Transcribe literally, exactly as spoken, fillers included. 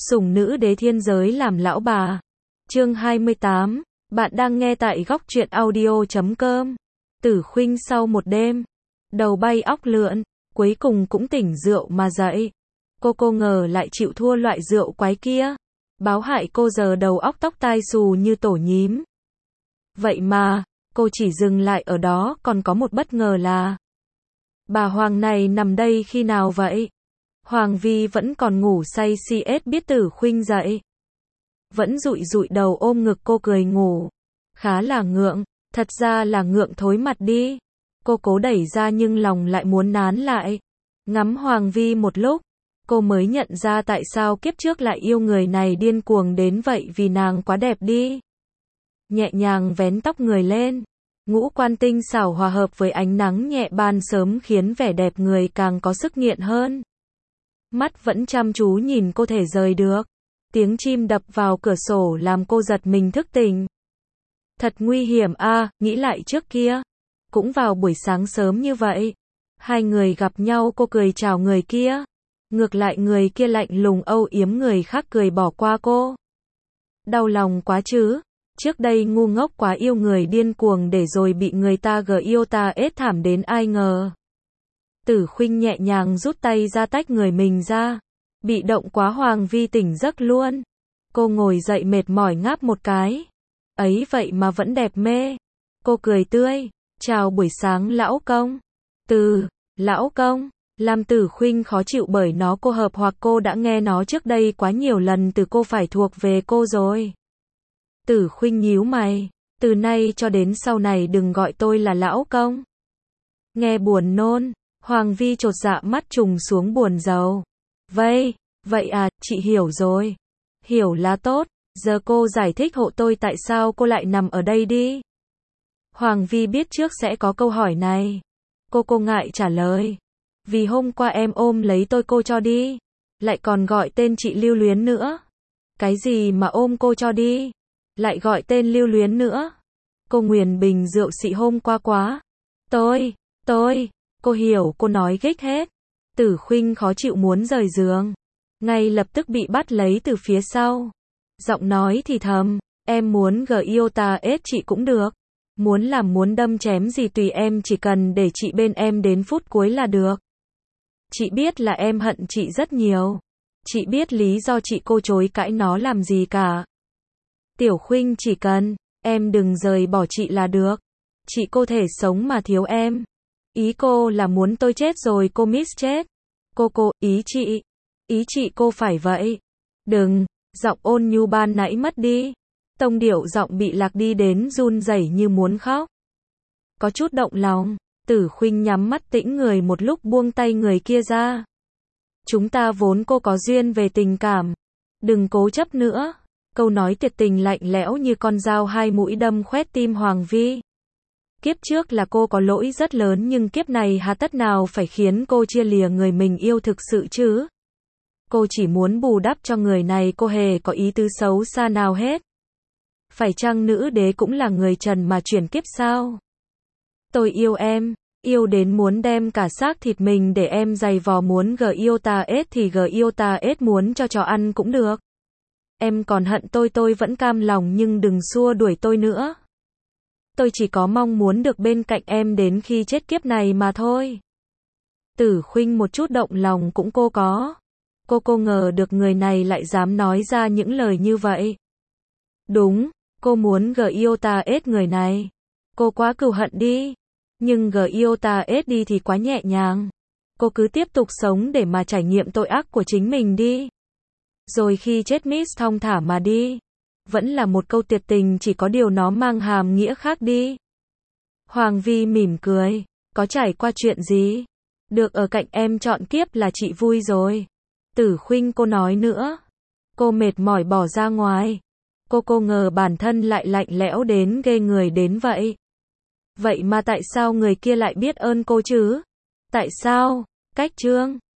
Sủng nữ đế thiên giới làm lão bà. Chương hai mươi tám. Bạn đang nghe tại góc truyện audio chấm com. Tử Khuynh sau một đêm, đầu bay óc lượn, cuối cùng cũng tỉnh rượu mà dậy. Cô cô ngờ lại chịu thua loại rượu quái kia. Báo hại cô giờ đầu óc tóc tai xù như tổ nhím. Vậy mà, cô chỉ dừng lại ở đó, còn có một bất ngờ là bà Hoàng này nằm đây khi nào vậy? Hoàng Vi vẫn còn ngủ say si ết biết Tử Khuynh dậy. Vẫn dụi dụi đầu ôm ngực cô cười ngủ. Khá là ngượng, thật ra là ngượng thối mặt đi. Cô cố đẩy ra nhưng lòng lại muốn nán lại. Ngắm Hoàng Vi một lúc, cô mới nhận ra tại sao kiếp trước lại yêu người này điên cuồng đến vậy, vì nàng quá đẹp đi. Nhẹ nhàng vén tóc người lên, ngũ quan tinh xảo hòa hợp với ánh nắng nhẹ ban sớm khiến vẻ đẹp người càng có sức nghiện hơn. Mắt vẫn chăm chú nhìn cô thể rời được. Tiếng chim đập vào cửa sổ làm cô giật mình thức tỉnh. Thật nguy hiểm a, à, nghĩ lại trước kia. Cũng vào buổi sáng sớm như vậy. Hai người gặp nhau, cô cười chào người kia. Ngược lại người kia lạnh lùng âu yếm người khác cười bỏ qua cô. Đau lòng quá chứ. Trước đây ngu ngốc quá yêu người điên cuồng để rồi bị người ta gờ yêu ta ết thảm đến ai ngờ. Tử Khuynh nhẹ nhàng rút tay ra tách người mình ra. Bị động quá Hoàng Vi tỉnh giấc luôn. Cô ngồi dậy mệt mỏi ngáp một cái. Ấy vậy mà vẫn đẹp mê. Cô cười tươi. Chào buổi sáng lão công. Từ, lão công. Làm Tử Khuynh khó chịu bởi nó cô hợp hoặc cô đã nghe nó trước đây quá nhiều lần từ cô phải thuộc về cô rồi. Tử Khuynh nhíu mày. Từ nay cho đến sau này đừng gọi tôi là lão công. Nghe buồn nôn. Hoàng Vi chột dạ mắt trùng xuống buồn rầu. Vậy, vậy à, chị hiểu rồi. Hiểu là tốt, giờ cô giải thích hộ tôi tại sao cô lại nằm ở đây đi. Hoàng Vi biết trước sẽ có câu hỏi này. Cô cô ngại trả lời. Vì hôm qua em ôm lấy tôi cô cho đi. Lại còn gọi tên chị lưu luyến nữa. Cái gì mà ôm cô cho đi. Lại gọi tên lưu luyến nữa. Cô nguyền bình rượu xị hôm qua quá. Tôi, tôi, cô hiểu cô nói ghích hết. Tử Khuynh khó chịu muốn rời giường. Ngay lập tức bị bắt lấy từ phía sau. Giọng nói thì thầm. Em muốn gờ yêu ta ết chị cũng được. Muốn làm muốn đâm chém gì tùy em, chỉ cần để chị bên em đến phút cuối là được. Chị biết là em hận chị rất nhiều. Chị biết lý do chị cô chối cãi nó làm gì cả. Tiểu Khuynh chỉ cần em đừng rời bỏ chị là được. Chị cô thể sống mà thiếu em. Ý cô là muốn tôi chết rồi cô miss chết. Cô cô, ý chị. Ý chị cô phải vậy. Đừng, giọng ôn nhu ban nãy mất đi. Tông điệu giọng bị lạc đi đến run rẩy như muốn khóc. Có chút động lòng, Tử Khuynh nhắm mắt tĩnh người một lúc buông tay người kia ra. Chúng ta vốn cô có duyên về tình cảm. Đừng cố chấp nữa. Câu nói tuyệt tình lạnh lẽo như con dao hai mũi đâm khoét tim Hoàng Vi. Kiếp trước là cô có lỗi rất lớn nhưng kiếp này hà tất nào phải khiến cô chia lìa người mình yêu thực sự chứ? Cô chỉ muốn bù đắp cho người này, cô hề có ý tứ xấu xa nào hết. Phải chăng nữ đế cũng là người trần mà chuyển kiếp sao? Tôi yêu em, yêu đến muốn đem cả xác thịt mình để em giày vò, muốn gờ yêu ta ết thì gờ yêu ta ết, muốn cho chó ăn cũng được. Em còn hận tôi tôi vẫn cam lòng nhưng đừng xua đuổi tôi nữa. Tôi chỉ có mong muốn được bên cạnh em đến khi chết kiếp này mà thôi. Tử Khuynh một chút động lòng cũng cô có. Cô cô ngờ được người này lại dám nói ra những lời như vậy. Đúng, cô muốn gờ yêu ta ết người này. Cô quá cừu hận đi. Nhưng gờ yêu ta ết đi thì quá nhẹ nhàng. Cô cứ tiếp tục sống để mà trải nghiệm tội ác của chính mình đi. Rồi khi chết miss thong thả mà đi. Vẫn là một câu tuyệt tình, chỉ có điều nó mang hàm nghĩa khác đi. Hoàng Vi mỉm cười. Có trải qua chuyện gì? Được ở cạnh em trọn kiếp là chị vui rồi. Tử Khuynh cô nói nữa. Cô mệt mỏi bỏ ra ngoài. Cô cô ngờ bản thân lại lạnh lẽo đến ghê người đến vậy. Vậy mà tại sao người kia lại biết ơn cô chứ? Tại sao? Cách chương